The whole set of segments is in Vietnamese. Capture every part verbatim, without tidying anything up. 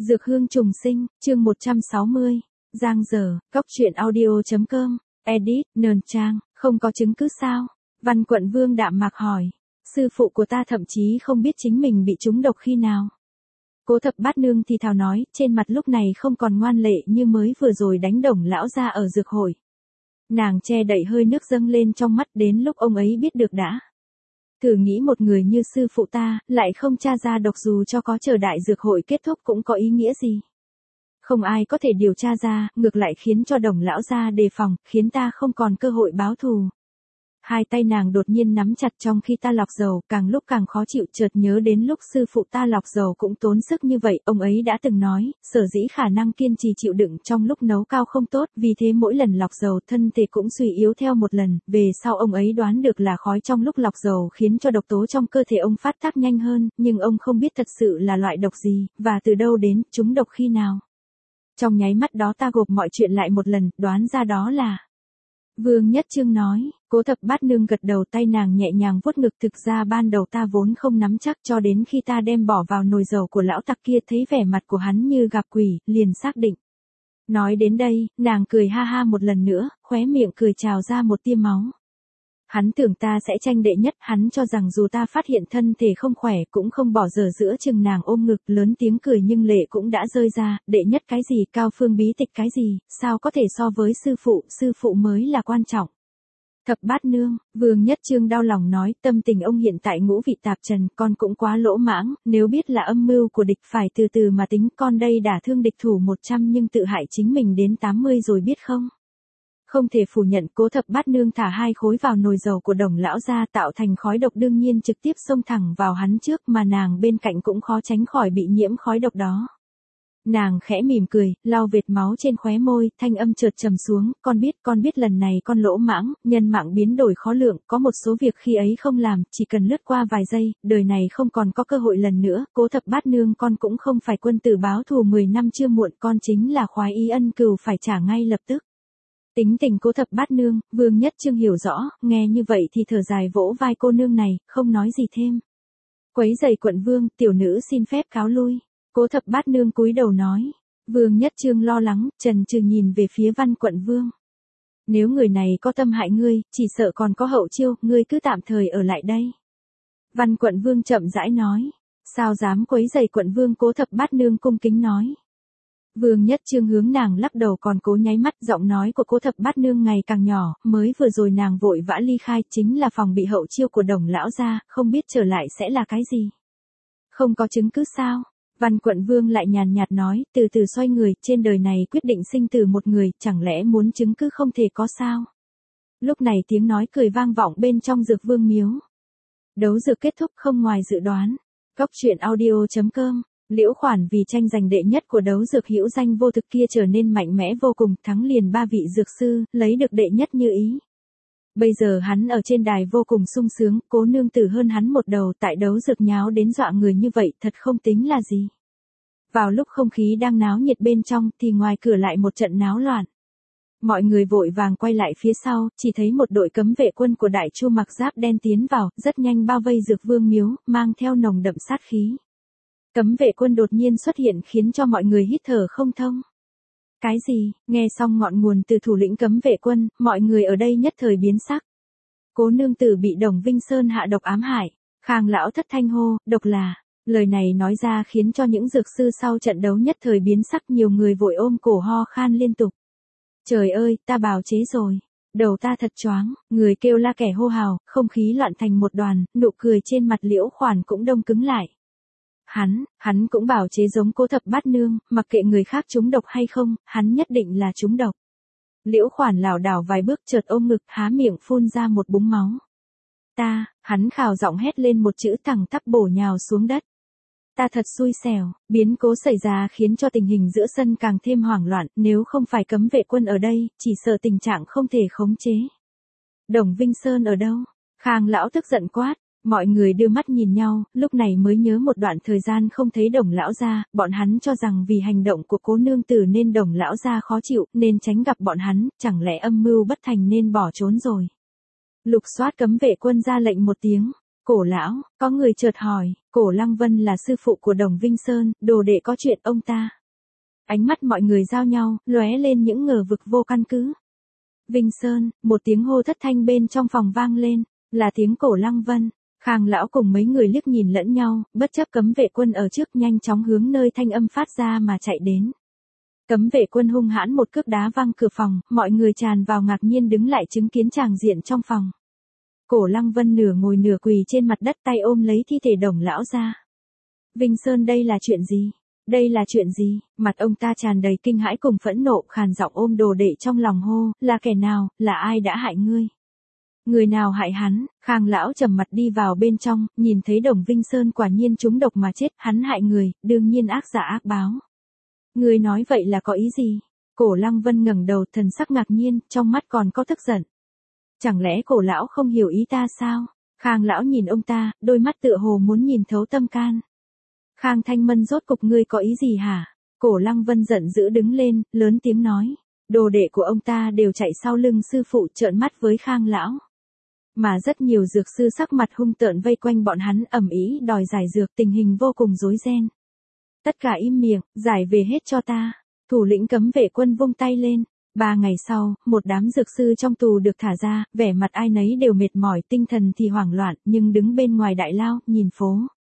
Dược hương trùng sinh, chương một trăm sáu mươi. Giang dở, cóc truyện audio.com, edit, nờn trang, không có chứng cứ sao? Văn Quận Vương đạm mạc hỏi. Sư phụ của ta thậm chí không biết chính mình bị trúng độc khi nào. Cố Thập Bát Nương thì thào nói, trên mặt lúc này không còn ngoan lệ như mới vừa rồi đánh Đồng lão gia ở dược hội. Nàng che đậy hơi nước dâng lên trong mắt, đến lúc ông ấy biết được đã. Thử nghĩ một người như sư phụ ta, lại không tra ra độc, dù cho có chờ đại dược hội kết thúc cũng có ý nghĩa gì. Không ai có thể điều tra ra, ngược lại khiến cho Đồng lão gia đề phòng, khiến ta không còn cơ hội báo thù. Hai tay nàng đột nhiên nắm chặt trong khi ta lọc dầu, càng lúc càng khó chịu, chợt nhớ đến lúc sư phụ ta lọc dầu cũng tốn sức như vậy, ông ấy đã từng nói, sở dĩ khả năng kiên trì chịu đựng trong lúc nấu cao không tốt, vì thế mỗi lần lọc dầu thân thể cũng suy yếu theo một lần, về sau ông ấy đoán được là khói trong lúc lọc dầu khiến cho độc tố trong cơ thể ông phát tác nhanh hơn, nhưng ông không biết thật sự là loại độc gì, và từ đâu đến, trúng độc khi nào. Trong nháy mắt đó ta gộp mọi chuyện lại một lần, đoán ra đó là... Vương Nhất Trương nói. Cố Thập Bát Nương gật đầu, tay nàng nhẹ nhàng vuốt ngực, thực ra ban đầu ta vốn không nắm chắc, cho đến khi ta đem bỏ vào nồi dầu của lão tặc kia, thấy vẻ mặt của hắn như gặp quỷ, liền xác định. Nói đến đây, nàng cười ha ha một lần nữa, khóe miệng cười trào ra một tia máu. Hắn tưởng ta sẽ tranh đệ nhất, hắn cho rằng dù ta phát hiện thân thể không khỏe cũng không bỏ dở giữa chừng. Nàng ôm ngực lớn tiếng cười nhưng lệ cũng đã rơi ra, đệ nhất cái gì, cao phương bí tịch cái gì, sao có thể so với sư phụ, sư phụ mới là quan trọng. Thập Bát Nương, Vương Nhất Trương đau lòng nói, tâm tình ông hiện tại ngũ vị tạp trần, con cũng quá lỗ mãng, nếu biết là âm mưu của địch phải từ từ mà tính, con đây đả thương địch thủ một trăm nhưng tự hại chính mình đến tám mươi rồi biết không? Không thể phủ nhận, Cố Thập Bát Nương thả hai khối vào nồi dầu của Đồng lão gia tạo thành khói độc, đương nhiên trực tiếp xông thẳng vào hắn trước, mà nàng bên cạnh cũng khó tránh khỏi bị nhiễm khói độc đó. Nàng khẽ mỉm cười, lau vệt máu trên khóe môi, thanh âm chợt trầm xuống, con biết, con biết lần này con lỗ mãng, nhân mạng biến đổi khó lượng, có một số việc khi ấy không làm, chỉ cần lướt qua vài giây, đời này không còn có cơ hội lần nữa. Cố Thập Bát Nương, con cũng không phải quân tử báo thù mười năm chưa muộn, con chính là khoái ý ân cừu phải trả ngay lập tức. Tính tình Cố Thập Bát Nương, Vương Nhất Trương hiểu rõ, nghe như vậy thì thở dài vỗ vai cô nương này, không nói gì thêm. Quấy rầy Quận Vương, tiểu nữ xin phép cáo lui. Cố Thập Bát Nương cúi đầu nói. Vương Nhất Trương lo lắng, chần chừ nhìn về phía Văn Quận Vương. Nếu người này có tâm hại ngươi, chỉ sợ còn có hậu chiêu, ngươi cứ tạm thời ở lại đây. Văn Quận Vương chậm rãi nói. Sao dám quấy rầy Quận Vương? Cố Thập Bát Nương cung kính nói. Vương Nhất Trương hướng nàng lắc đầu, còn cố nháy mắt. Giọng nói của Cố Thập Bát Nương ngày càng nhỏ, mới vừa rồi nàng vội vã ly khai, chính là phòng bị hậu chiêu của Đồng lão gia, không biết trở lại sẽ là cái gì. Không có chứng cứ sao? Văn Quận Vương lại nhàn nhạt nói, từ từ xoay người, trên đời này quyết định sinh tử một người, chẳng lẽ muốn chứng cứ không thể có sao? Lúc này tiếng nói cười vang vọng bên trong Dược Vương miếu. Đấu dược kết thúc không ngoài dự đoán. Cóc truyện audio.com. Liễu Khoản vì tranh giành đệ nhất của đấu dược hữu danh vô thực kia trở nên mạnh mẽ vô cùng, thắng liền ba vị dược sư, lấy được đệ nhất như ý. Bây giờ hắn ở trên đài vô cùng sung sướng, Cố nương tử hơn hắn một đầu, tại đấu dược nháo đến dọa người như vậy, thật không tính là gì. Vào lúc không khí đang náo nhiệt bên trong, thì ngoài cửa lại một trận náo loạn. Mọi người vội vàng quay lại phía sau, chỉ thấy một đội cấm vệ quân của Đại Chu mặc giáp đen tiến vào, rất nhanh bao vây Dược Vương miếu, mang theo nồng đậm sát khí. Cấm vệ quân đột nhiên xuất hiện khiến cho mọi người hít thở không thông. Cái gì? Nghe xong ngọn nguồn từ thủ lĩnh cấm vệ quân, mọi người ở đây nhất thời biến sắc. Cố nương tử bị Đồng Vinh Sơn hạ độc ám hại. Khang lão thất thanh hô, độc là. Lời này nói ra khiến cho những dược sư sau trận đấu nhất thời biến sắc, nhiều người vội ôm cổ ho khan liên tục. Trời ơi, ta bào chế rồi. Đầu ta thật choáng, người kêu la kẻ hô hào, không khí loạn thành một đoàn, nụ cười trên mặt Liễu Khoản cũng đông cứng lại. Hắn, hắn cũng bảo chế giống Cố Thập Bát Nương, mặc kệ người khác trúng độc hay không, hắn nhất định là trúng độc. Liễu Khoản lảo đảo vài bước, chợt ôm ngực, há miệng phun ra một búng máu. Ta, hắn khào giọng hét lên một chữ, thẳng tắp bổ nhào xuống đất. Ta thật xui xẻo, biến cố xảy ra khiến cho tình hình giữa sân càng thêm hoảng loạn, nếu không phải cấm vệ quân ở đây, chỉ sợ tình trạng không thể khống chế. Đồng Vinh Sơn ở đâu? Khang lão tức giận quát. Mọi người đưa mắt nhìn nhau, lúc này mới nhớ một đoạn thời gian không thấy Đồng lão gia, bọn hắn cho rằng vì hành động của Cố nương tử nên Đồng lão gia khó chịu, nên tránh gặp bọn hắn, chẳng lẽ âm mưu bất thành nên bỏ trốn rồi. Lục soát cấm vệ quân ra lệnh một tiếng, Cổ lão, có người chợt hỏi, Cổ Lăng Vân là sư phụ của Đồng Vinh Sơn, đồ đệ có chuyện ông ta. Ánh mắt mọi người giao nhau, lóe lên những ngờ vực vô căn cứ. Vinh Sơn, một tiếng hô thất thanh bên trong phòng vang lên, là tiếng Cổ Lăng Vân. Khang lão cùng mấy người liếc nhìn lẫn nhau, bất chấp cấm vệ quân ở trước nhanh chóng hướng nơi thanh âm phát ra mà chạy đến. Cấm vệ quân hung hãn một cước đá văng cửa phòng, mọi người tràn vào ngạc nhiên đứng lại chứng kiến tràng diện trong phòng. Cổ Lăng Vân nửa ngồi nửa quỳ trên mặt đất tay ôm lấy thi thể Đồng lão ra. Vinh Sơn, đây là chuyện gì? Đây là chuyện gì? Mặt ông ta tràn đầy kinh hãi cùng phẫn nộ, khàn giọng ôm đồ đệ trong lòng hô, là kẻ nào, là ai đã hại ngươi? Người nào hại hắn? Khang lão trầm mặt đi vào bên trong, nhìn thấy Đồng Vinh Sơn quả nhiên trúng độc mà chết, hắn hại người, đương nhiên ác giả ác báo. Ngươi nói vậy là có ý gì? Cổ Lăng Vân ngẩng đầu, thần sắc ngạc nhiên, trong mắt còn có tức giận. Chẳng lẽ Cổ lão không hiểu ý ta sao? Khang lão nhìn ông ta, đôi mắt tựa hồ muốn nhìn thấu tâm can. Khang Thanh Mân, rốt cục ngươi có ý gì hả? Cổ Lăng Vân giận dữ đứng lên, lớn tiếng nói. Đồ đệ của ông ta đều chạy sau lưng sư phụ trợn mắt với Khang lão. Mà rất nhiều dược sư sắc mặt hung tợn vây quanh bọn hắn ầm ĩ đòi giải dược, tình hình vô cùng rối ren. Tất cả im miệng, giải về hết cho ta. Thủ lĩnh cấm vệ quân vung tay lên. Ba ngày sau, một đám dược sư trong tù được thả ra, vẻ mặt ai nấy đều mệt mỏi, tinh thần thì hoảng loạn, nhưng đứng bên ngoài đại lao, nhìn phố.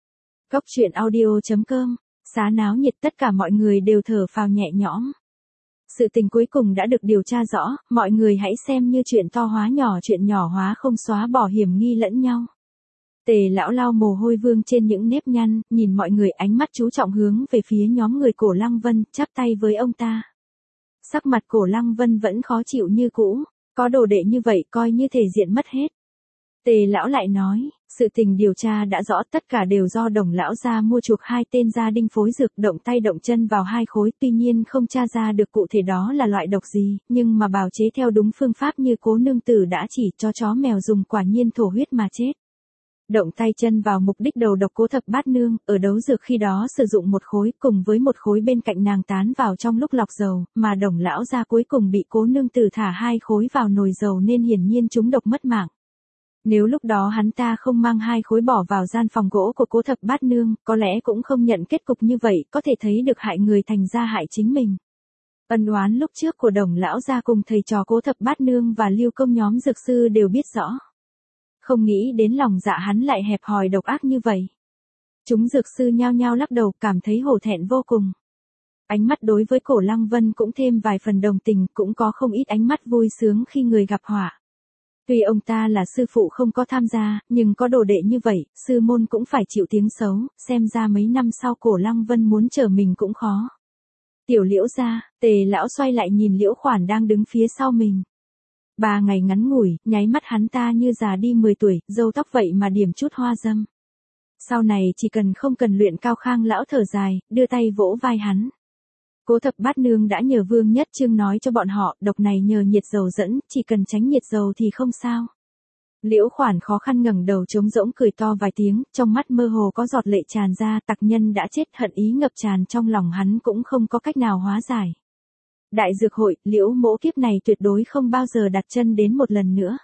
Cốc truyện audio chấm com, xá náo nhiệt, tất cả mọi người đều thở phào nhẹ nhõm. Sự tình cuối cùng đã được điều tra rõ, mọi người hãy xem như chuyện to hóa nhỏ, chuyện nhỏ hóa không, xóa bỏ hiểm nghi lẫn nhau. Tề lão lau mồ hôi vương trên những nếp nhăn, nhìn mọi người, ánh mắt chú trọng hướng về phía nhóm người Cổ Lăng Vân, chắp tay với ông ta. Sắc mặt Cổ Lăng Vân vẫn khó chịu như cũ, có đồ đệ như vậy coi như thể diện mất hết. Tề lão lại nói, sự tình điều tra đã rõ, tất cả đều do Đồng lão gia mua chuộc hai tên gia đinh phối dược, động tay động chân vào hai khối, tuy nhiên không tra ra được cụ thể đó là loại độc gì, nhưng mà bào chế theo đúng phương pháp như cố nương tử đã chỉ cho chó mèo dùng, quả nhiên thổ huyết mà chết. Động tay chân vào mục đích đầu độc Cố Thập Bát Nương, ở đấu dược khi đó sử dụng một khối, cùng với một khối bên cạnh nàng tán vào trong lúc lọc dầu, mà Đồng lão gia cuối cùng bị cố nương tử thả hai khối vào nồi dầu nên hiển nhiên chúng độc mất mạng. Nếu lúc đó hắn ta không mang hai khối bỏ vào gian phòng gỗ của Cố Thập Bát Nương, có lẽ cũng không nhận kết cục như vậy, có thể thấy được hại người thành ra hại chính mình. Ân oán lúc trước của Đồng lão gia cùng thầy trò Cố Thập Bát Nương và Lưu Công nhóm dược sư đều biết rõ. Không nghĩ đến lòng dạ hắn lại hẹp hòi độc ác như vậy. Chúng dược sư nhao nhao lắc đầu, cảm thấy hổ thẹn vô cùng. Ánh mắt đối với Cổ Lăng Vân cũng thêm vài phần đồng tình, cũng có không ít ánh mắt vui sướng khi người gặp họa. Tuy ông ta là sư phụ không có tham gia, nhưng có đồ đệ như vậy, sư môn cũng phải chịu tiếng xấu, xem ra mấy năm sau Cổ Lăng Vân muốn trở mình cũng khó. Tiểu Liễu gia, Tề lão xoay lại nhìn Liễu Khoản đang đứng phía sau mình. Ba ngày ngắn ngủi, nháy mắt hắn ta như già đi mười tuổi, râu tóc vậy mà điểm chút hoa dâm. Sau này chỉ cần không cần luyện cao. Khang lão thở dài, đưa tay vỗ vai hắn. Cố Thập Bát Nương đã nhờ Vương Nhất Trương nói cho bọn họ, độc này nhờ nhiệt dầu dẫn, chỉ cần tránh nhiệt dầu thì không sao. Liễu Khoản khó khăn ngẩng đầu trống rỗng cười to vài tiếng, trong mắt mơ hồ có giọt lệ tràn ra, tặc nhân đã chết, hận ý ngập tràn trong lòng hắn cũng không có cách nào hóa giải. Đại dược hội, Liễu mỗ kiếp này tuyệt đối không bao giờ đặt chân đến một lần nữa.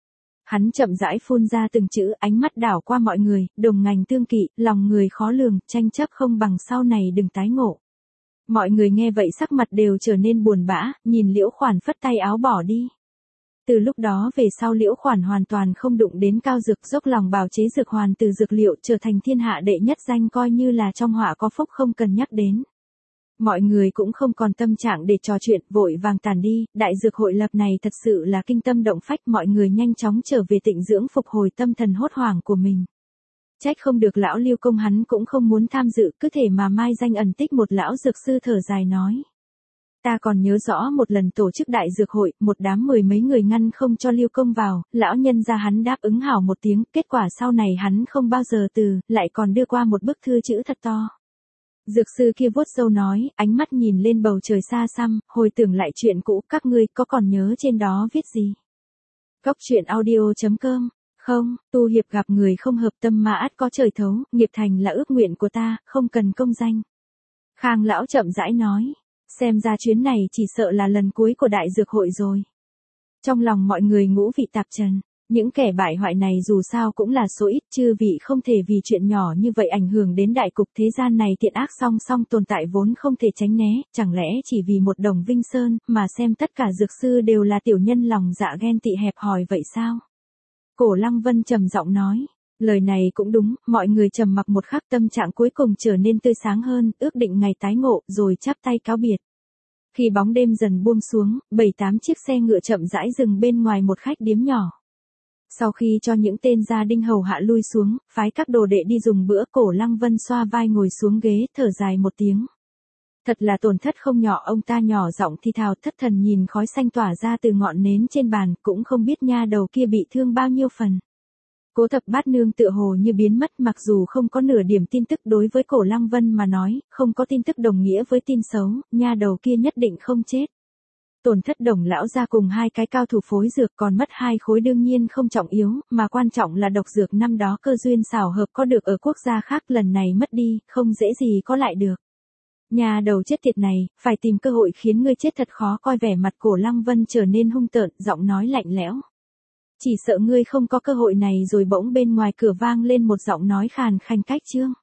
Hắn chậm rãi phun ra từng chữ, ánh mắt đảo qua mọi người, đồng ngành tương kỵ, lòng người khó lường, tranh chấp không bằng, sau này đừng tái ngộ. Mọi người nghe vậy sắc mặt đều trở nên buồn bã, nhìn Liễu Khoản phất tay áo bỏ đi. Từ lúc đó về sau Liễu Khoản hoàn toàn không đụng đến cao dược, dốc lòng bào chế dược hoàn từ dược liệu, trở thành thiên hạ đệ nhất danh, coi như là trong họa có phúc không cần nhắc đến. Mọi người cũng không còn tâm trạng để trò chuyện, vội vàng tản đi, đại dược hội lập này thật sự là kinh tâm động phách, mọi người nhanh chóng trở về tịnh dưỡng phục hồi tâm thần hốt hoảng của mình. Trách không được lão Lưu Công hắn cũng không muốn tham dự, cứ thể mà mai danh ẩn tích. Một lão dược sư thở dài nói. Ta còn nhớ rõ một lần tổ chức đại dược hội, một đám mười mấy người ngăn không cho Lưu Công vào, lão nhân gia hắn đáp ứng hảo một tiếng, kết quả sau này hắn không bao giờ từ, lại còn đưa qua một bức thư chữ thật to. Dược sư kia vuốt râu nói, ánh mắt nhìn lên bầu trời xa xăm, hồi tưởng lại chuyện cũ, các ngươi có còn nhớ trên đó viết gì? Cốc truyện audio chấm com. Không, tu hiệp gặp người không hợp tâm mà ắt có trời thấu, nghiệp thành là ước nguyện của ta, không cần công danh. Khang lão chậm rãi nói, xem ra chuyến này chỉ sợ là lần cuối của đại dược hội rồi. Trong lòng mọi người ngũ vị tạp trần. Những kẻ bại hoại này dù sao cũng là số ít, chư vị không thể vì chuyện nhỏ như vậy ảnh hưởng đến đại cục thế gian này, thiện ác song song tồn tại vốn không thể tránh né, chẳng lẽ chỉ vì một đồng vinh sơn, mà xem tất cả dược sư đều là tiểu nhân lòng dạ ghen tị hẹp hòi vậy sao? Cổ Lăng Vân trầm giọng nói, lời này cũng đúng, mọi người trầm mặc một khắc, tâm trạng cuối cùng trở nên tươi sáng hơn, ước định ngày tái ngộ, rồi chắp tay cáo biệt. Khi bóng đêm dần buông xuống, bảy tám chiếc xe ngựa chậm rãi dừng bên ngoài một khách điếm nhỏ. Sau khi cho những tên gia đinh hầu hạ lui xuống, phái các đồ đệ đi dùng bữa, Cổ Lăng Vân xoa vai ngồi xuống ghế, thở dài một tiếng. Thật là tổn thất không nhỏ, ông ta nhỏ giọng thi thào, thất thần nhìn khói xanh tỏa ra từ ngọn nến trên bàn, cũng không biết nha đầu kia bị thương bao nhiêu phần. Cố Thập Bát Nương tựa hồ như biến mất, mặc dù không có nửa điểm tin tức, đối với Cổ Lăng Vân mà nói, không có tin tức đồng nghĩa với tin xấu, nha đầu kia nhất định không chết. Tổn thất Đồng lão gia cùng hai cái cao thủ phối dược, còn mất hai khối đương nhiên không trọng yếu, mà quan trọng là độc dược năm đó cơ duyên xảo hợp có được ở quốc gia khác, lần này mất đi, không dễ gì có lại được. Nhà đầu chết tiệt này, phải tìm cơ hội khiến ngươi chết thật khó coi. Vẻ mặt Cổ Lăng Vân trở nên hung tợn, giọng nói lạnh lẽo. Chỉ sợ ngươi không có cơ hội này. Rồi bỗng bên ngoài cửa vang lên một giọng nói khàn khàn cách trương.